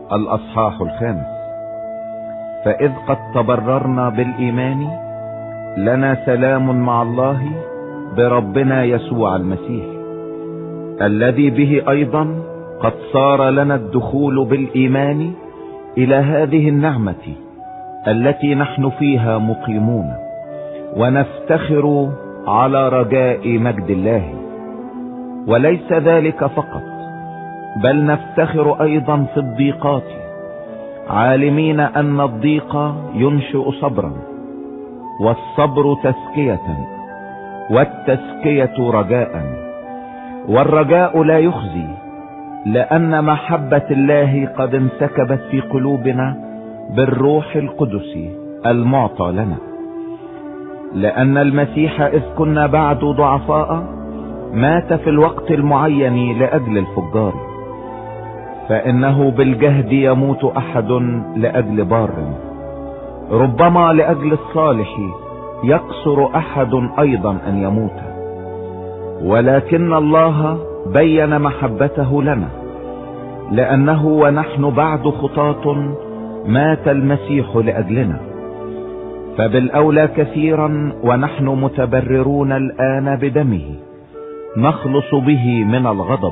الأصحاح 5. فإذ قد تبررنا بالإيمان لنا سلام مع الله بربنا يسوع المسيح، الذي به أيضا قد صار لنا الدخول بالإيمان إلى هذه النعمة التي نحن فيها مقيمون، ونفتخر على رجاء مجد الله. وليس ذلك فقط، بل نفتخر أيضا في الضيقات، عالمين أن الضيق ينشئ صبرا، والصبر تزكية، والتزكية رجاء، والرجاء لا يخزي، لأن محبة الله قد انسكبت في قلوبنا بالروح القدس المعطى لنا. لأن المسيح إذ كنا بعد ضعفاء مات في الوقت المعين لأجل الفجار، فإنه بالجهد يموت أحد لأجل بار، ربما لأجل الصالح يقصر أحد أيضا أن يموت. ولكن الله بين محبته لنا، لأنه ونحن بعد خطاة مات المسيح لأجلنا، فبالأولى كثيرا ونحن متبررون الآن بدمه نخلص به من الغضب.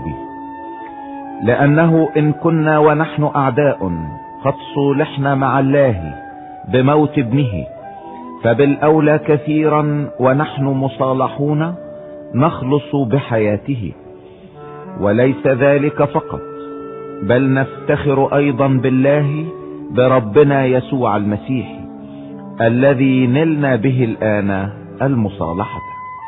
لأنه إن كنا ونحن أعداء قد صولحنا مع الله بموت ابنه، فبالأولى كثيرا ونحن مصالحون نخلص بحياته. وليس ذلك فقط، بل نفتخر أيضا بالله بربنا يسوع المسيح، الذي نلنا به الآن المصالحة.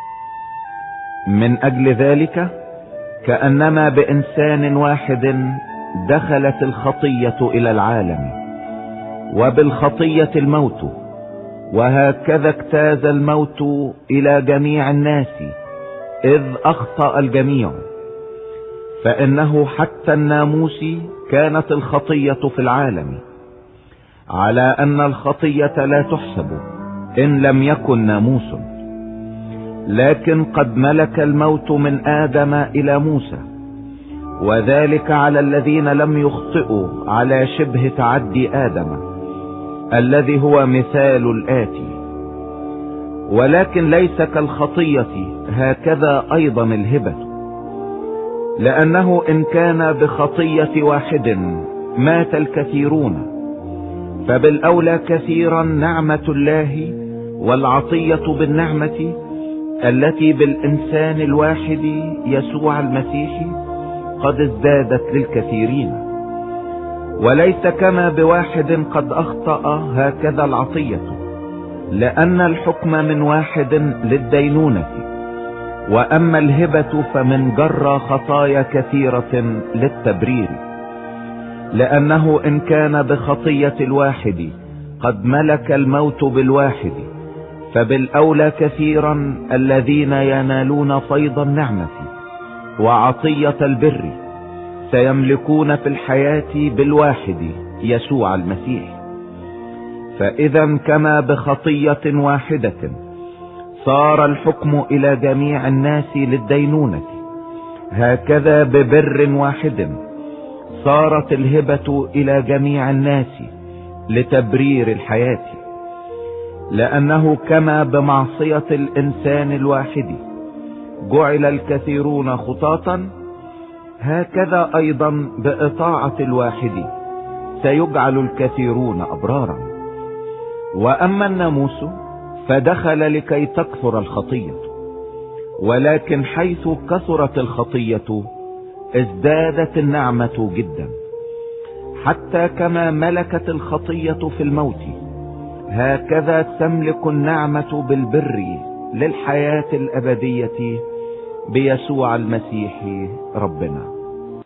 من أجل ذلك كأنما بإنسان واحد دخلت الخطية إلى العالم، وبالخطية الموت، وهكذا اجتاز الموت إلى جميع الناس إذ أخطأ الجميع. فإنه حتى الناموس كانت الخطية في العالم، على أن الخطية لا تحسب إن لم يكن ناموس، لكن قد ملك الموت من آدم إلى موسى، وذلك على الذين لم يخطئوا على شبه تعدي آدم الذي هو مثال الآتي. ولكن ليس كالخطية هكذا أيضا الهبة، لأنه إن كان بخطية واحد مات الكثيرون، فبالأولى كثيرا نعمة الله والعطية بالنعمة التي بالإنسان الواحد يسوع المسيح قد ازدادت للكثيرين. وليس كما بواحد قد أخطأ هكذا العطية، لأن الحكم من واحد للدينونة، وأما الهبة فمن جرى خطايا كثيرة للتبرير. لأنه إن كان بخطية الواحد قد ملك الموت بالواحد، فبالأولى كثيرا الذين ينالون فيض النعمة وعطية البر سيملكون في الحياة بالواحد يسوع المسيح. فإذا كما بخطية واحدة صار الحكم إلى جميع الناس للدينونة، هكذا ببر واحد صارت الهبة إلى جميع الناس لتبرير الحياة. لأنه كما بمعصية الإنسان الواحد جعل الكثيرون خطاة، هكذا أيضا بإطاعة الواحد سيجعل الكثيرون أبرارا. وأما الناموس فدخل لكي تكثر الخطية، ولكن حيث كثرت الخطية ازدادت النعمة جدا، حتى كما ملكت الخطية في الموت هكذا تملك النعمة بالبر للحياة الأبدية بيسوع المسيح ربنا.